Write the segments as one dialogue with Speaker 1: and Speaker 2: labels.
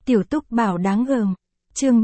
Speaker 1: Tiểu Túc Bảo đáng gờm. Chương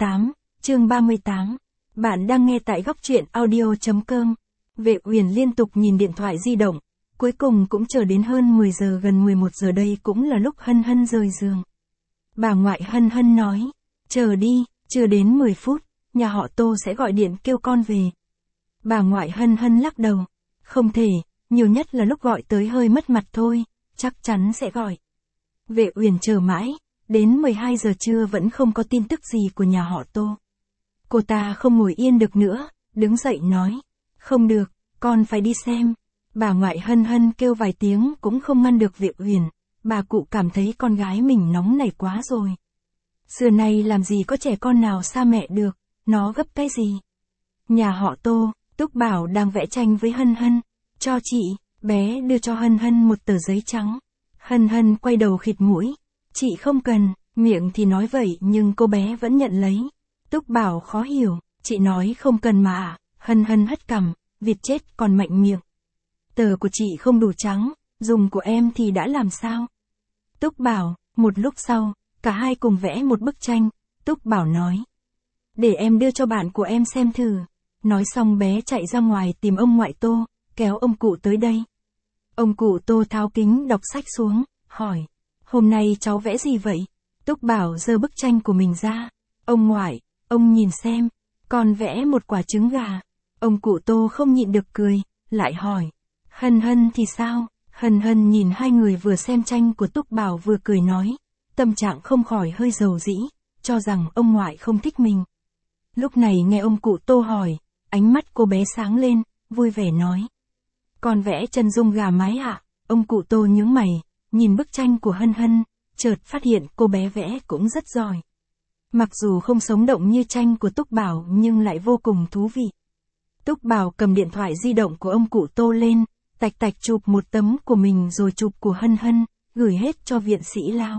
Speaker 1: 38. Bạn đang nghe tại góc truyện audio.com. Vệ Uyển liên tục nhìn điện thoại di động, cuối cùng cũng chờ đến hơn 10 giờ, gần 11 giờ đây cũng là lúc Hân Hân rời giường. Bà ngoại Hân Hân nói, chờ đi, chưa đến 10 phút, nhà họ Tô sẽ gọi điện kêu con về. Bà ngoại Hân Hân lắc đầu, không thể, nhiều nhất là lúc gọi tới hơi mất mặt thôi, chắc chắn sẽ gọi. Vệ Uyển chờ mãi, đến 12 giờ trưa vẫn không có tin tức gì của nhà họ Tô. Cô ta không ngồi yên được nữa, đứng dậy nói, không được, con phải đi xem. Bà ngoại Hân Hân kêu vài tiếng cũng không ngăn được Vệ Uyển, bà cụ cảm thấy con gái mình nóng nảy quá rồi. Xưa nay làm gì có trẻ con nào xa mẹ được, nó gấp cái gì. Nhà họ Tô, Túc Bảo đang vẽ tranh với Hân Hân, cho chị, bé đưa cho Hân Hân một tờ giấy trắng. Hân Hân quay đầu khịt mũi, chị không cần, miệng thì nói vậy nhưng cô bé vẫn nhận lấy. Túc Bảo khó hiểu, chị nói không cần mà à, Hân Hân hất cằm, vịt chết còn mạnh miệng. Tờ của chị không đủ trắng, dùng của em thì đã làm sao? Túc Bảo, một lúc sau, cả hai cùng vẽ một bức tranh, Túc Bảo nói. Để em đưa cho bạn của em xem thử. Nói xong bé chạy ra ngoài tìm ông ngoại Tô, kéo ông cụ tới đây. Ông cụ Tô tháo kính đọc sách xuống, hỏi, hôm nay cháu vẽ gì vậy? Túc Bảo giơ bức tranh của mình ra. Ông ngoại, ông nhìn xem, con vẽ một quả trứng gà. Ông cụ Tô không nhịn được cười, lại hỏi, Hân Hân thì sao? Hân Hân nhìn hai người vừa xem tranh của Túc Bảo vừa cười nói, tâm trạng không khỏi hơi dầu dĩ, cho rằng ông ngoại không thích mình. Lúc này nghe ông cụ Tô hỏi, ánh mắt cô bé sáng lên, vui vẻ nói. Con vẽ chân dung gà mái ạ. Ông cụ Tô nhướng mày, nhìn bức tranh của Hân Hân, chợt phát hiện cô bé vẽ cũng rất giỏi. Mặc dù không sống động như tranh của Túc Bảo nhưng lại vô cùng thú vị. Túc Bảo cầm điện thoại di động của ông cụ Tô lên, tạch tạch chụp một tấm của mình rồi chụp của Hân Hân, gửi hết cho viện sĩ Lao.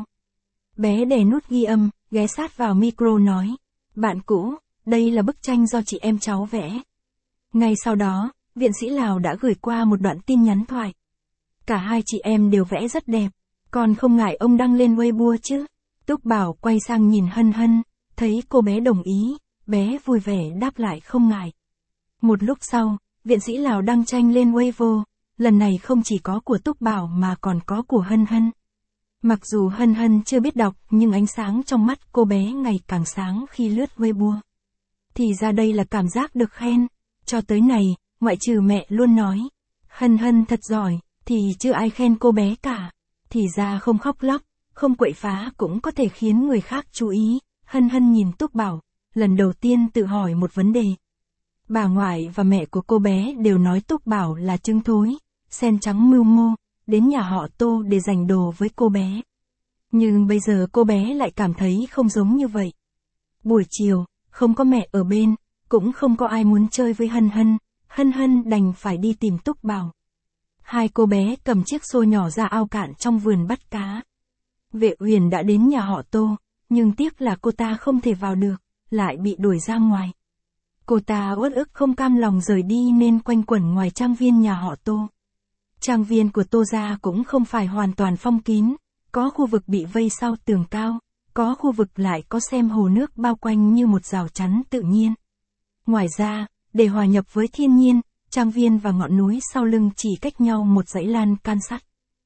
Speaker 1: Bé đè nút ghi âm, ghé sát vào micro nói, bạn cũ, đây là bức tranh do chị em cháu vẽ. Ngay sau đó, viện sĩ Lào đã gửi qua một đoạn tin nhắn thoại. Cả hai chị em đều vẽ rất đẹp, còn không ngại ông đăng lên Weibo chứ. Túc Bảo quay sang nhìn Hân Hân, thấy cô bé đồng ý, bé vui vẻ đáp lại không ngại. Một lúc sau, viện sĩ Lào đăng tranh lên Weibo, lần này không chỉ có của Túc Bảo mà còn có của Hân Hân. Mặc dù Hân Hân chưa biết đọc nhưng ánh sáng trong mắt cô bé ngày càng sáng khi lướt Weibo. Thì ra đây là cảm giác được khen, cho tới này, ngoại trừ mẹ luôn nói, Hân Hân thật giỏi, thì chưa ai khen cô bé cả. Thì ra không khóc lóc, không quậy phá cũng có thể khiến người khác chú ý. Hân Hân nhìn Túc Bảo, lần đầu tiên tự hỏi một vấn đề. Bà ngoại và mẹ của cô bé đều nói Túc Bảo là trứng thối, sen trắng mưu mô, đến nhà họ Tô để giành đồ với cô bé. Nhưng bây giờ cô bé lại cảm thấy không giống như vậy. Buổi chiều, không có mẹ ở bên, cũng không có ai muốn chơi với Hân Hân, Hân Hân đành phải đi tìm Túc Bảo. Hai cô bé cầm chiếc xô nhỏ ra ao cạn trong vườn bắt cá. Vệ Uyển đã đến nhà họ Tô, nhưng tiếc là cô ta không thể vào được, lại bị đuổi ra ngoài. Cô ta uất ức không cam lòng rời đi nên quanh quẩn ngoài trang viên nhà họ Tô. Trang viên của Tô gia cũng không phải hoàn toàn phong kín, có khu vực bị vây sau tường cao, có khu vực lại có xem hồ nước bao quanh như một rào chắn tự nhiên. Ngoài ra, để hòa nhập với thiên nhiên, trang viên và ngọn núi sau lưng chỉ cách nhau một dãy lan can sắt.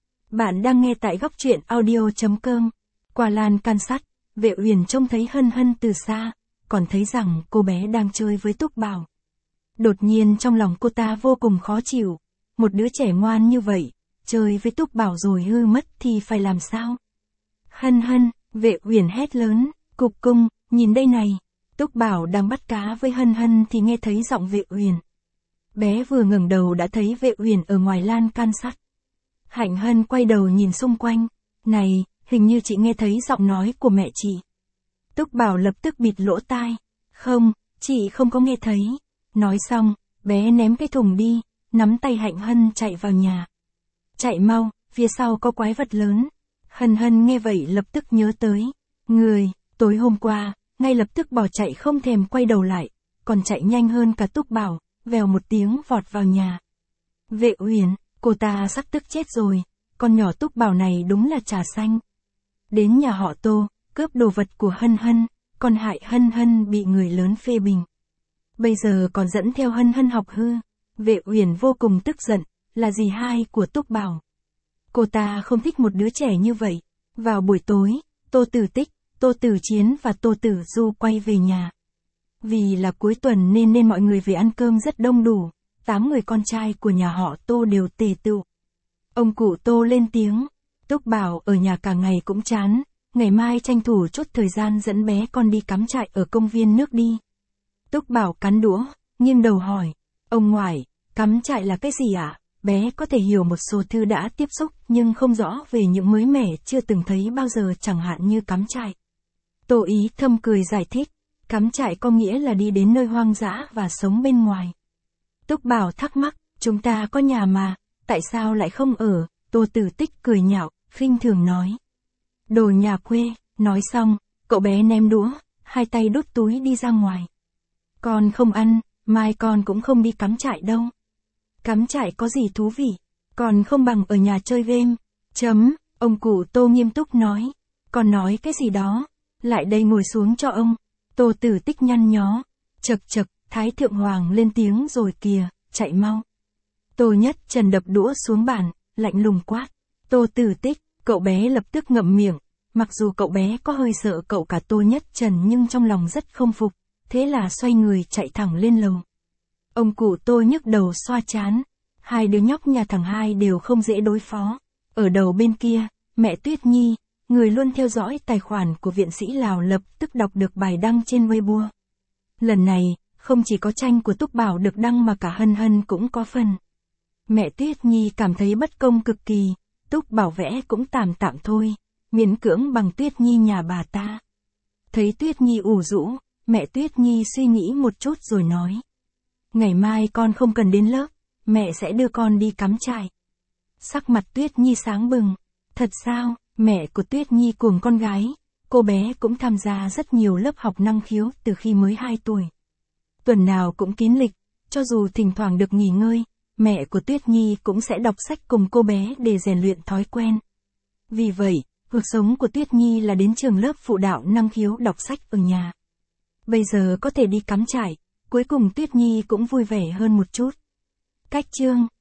Speaker 1: Bạn đang nghe tại góc truyện audio.com. Qua lan can sắt, Vệ Uyển trông thấy Hân Hân từ xa, còn thấy rằng cô bé đang chơi với Túc Bảo. Đột nhiên trong lòng cô ta vô cùng khó chịu, một đứa trẻ ngoan như vậy, chơi với Túc Bảo rồi hư mất thì phải làm sao? Hân Hân, Vệ Uyển hét lớn, cục cung, nhìn đây này. Túc Bảo đang bắt cá với Hân Hân thì nghe thấy giọng Vệ Uyển. Bé vừa ngẩng đầu đã thấy Vệ Uyển ở ngoài lan can sắt. Hạnh Hân quay đầu nhìn xung quanh, này, hình như chị nghe thấy giọng nói của mẹ chị. Túc Bảo lập tức bịt lỗ tai, không, chị không có nghe thấy. Nói xong, bé ném cái thùng đi, nắm tay Hạnh Hân chạy vào nhà. Chạy mau, phía sau có quái vật lớn. Hân Hân nghe vậy lập tức nhớ tới người, tối hôm qua, ngay lập tức bỏ chạy không thèm quay đầu lại, còn chạy nhanh hơn cả Túc Bảo, vèo một tiếng vọt vào nhà. Vệ Uyển, cô ta sắp tức chết rồi, con nhỏ Túc Bảo này đúng là trà xanh. Đến nhà họ Tô, cướp đồ vật của Hân Hân, còn hại Hân Hân bị người lớn phê bình. Bây giờ còn dẫn theo Hân Hân học hư. Vệ Uyển vô cùng tức giận, là dì hai của Túc Bảo. Cô ta không thích một đứa trẻ như vậy. Vào buổi tối, Tô Tử Tích, Tô Tử Chiến và Tô Tử Du quay về nhà. Vì là cuối tuần nên mọi người về ăn cơm rất đông đủ, 8 người con trai của nhà họ Tô đều tề tựu. Ông cụ Tô lên tiếng, Túc Bảo ở nhà cả ngày cũng chán, ngày mai tranh thủ chút thời gian dẫn bé con đi cắm trại ở công viên nước đi. Túc Bảo cắn đũa, nghiêng đầu hỏi, ông ngoại, cắm trại là cái gì ạ? Bé có thể hiểu một số thứ đã tiếp xúc nhưng không rõ về những mới mẻ chưa từng thấy bao giờ, chẳng hạn như cắm trại. Tô Ý Thâm cười giải thích, cắm trại có nghĩa là đi đến nơi hoang dã và sống bên ngoài. Túc Bảo thắc mắc, chúng ta có nhà mà, tại sao lại không ở? Tô Tử Tích cười nhạo, khinh thường nói. Đồ nhà quê, nói xong, cậu bé ném đũa, hai tay đút túi đi ra ngoài. Con không ăn, mai con cũng không đi cắm trại đâu. Cắm trại có gì thú vị, còn không bằng ở nhà chơi game. Ông cụ Tô nghiêm túc nói. Con nói cái gì đó, lại đây ngồi xuống cho ông. Tô Tử Tích nhăn nhó. Chậc chậc, Thái Thượng Hoàng lên tiếng rồi kìa, chạy mau. Tô Nhất Trần đập đũa xuống bàn, lạnh lùng quát. Tô Tử Tích, cậu bé lập tức ngậm miệng. Mặc dù cậu bé có hơi sợ cậu cả Tô Nhất Trần nhưng trong lòng rất không phục, thế là xoay người chạy thẳng lên lầu. Ông cụ Tô nhức đầu xoa trán. Hai đứa nhóc nhà thằng hai đều không dễ đối phó. Ở đầu bên kia, mẹ Tuyết Nhi, người luôn theo dõi tài khoản của viện sĩ Lào lập tức đọc được bài đăng trên Weibo. Lần này, không chỉ có tranh của Túc Bảo được đăng mà cả Hân Hân cũng có phần. Mẹ Tuyết Nhi cảm thấy bất công cực kỳ, Túc Bảo vẽ cũng tạm tạm thôi, miễn cưỡng bằng Tuyết Nhi nhà bà ta. Thấy Tuyết Nhi ủ rũ, mẹ Tuyết Nhi suy nghĩ một chút rồi nói. Ngày mai con không cần đến lớp, mẹ sẽ đưa con đi cắm trại. Sắc mặt Tuyết Nhi sáng bừng. Thật sao? Mẹ của Tuyết Nhi cùng con gái, cô bé cũng tham gia rất nhiều lớp học năng khiếu từ khi mới 2 tuổi. Tuần nào cũng kín lịch, cho dù thỉnh thoảng được nghỉ ngơi, mẹ của Tuyết Nhi cũng sẽ đọc sách cùng cô bé để rèn luyện thói quen. Vì vậy, cuộc sống của Tuyết Nhi là đến trường lớp phụ đạo năng khiếu đọc sách ở nhà. Bây giờ có thể đi cắm trại, cuối cùng Tuyết Nhi cũng vui vẻ hơn một chút. Cách chương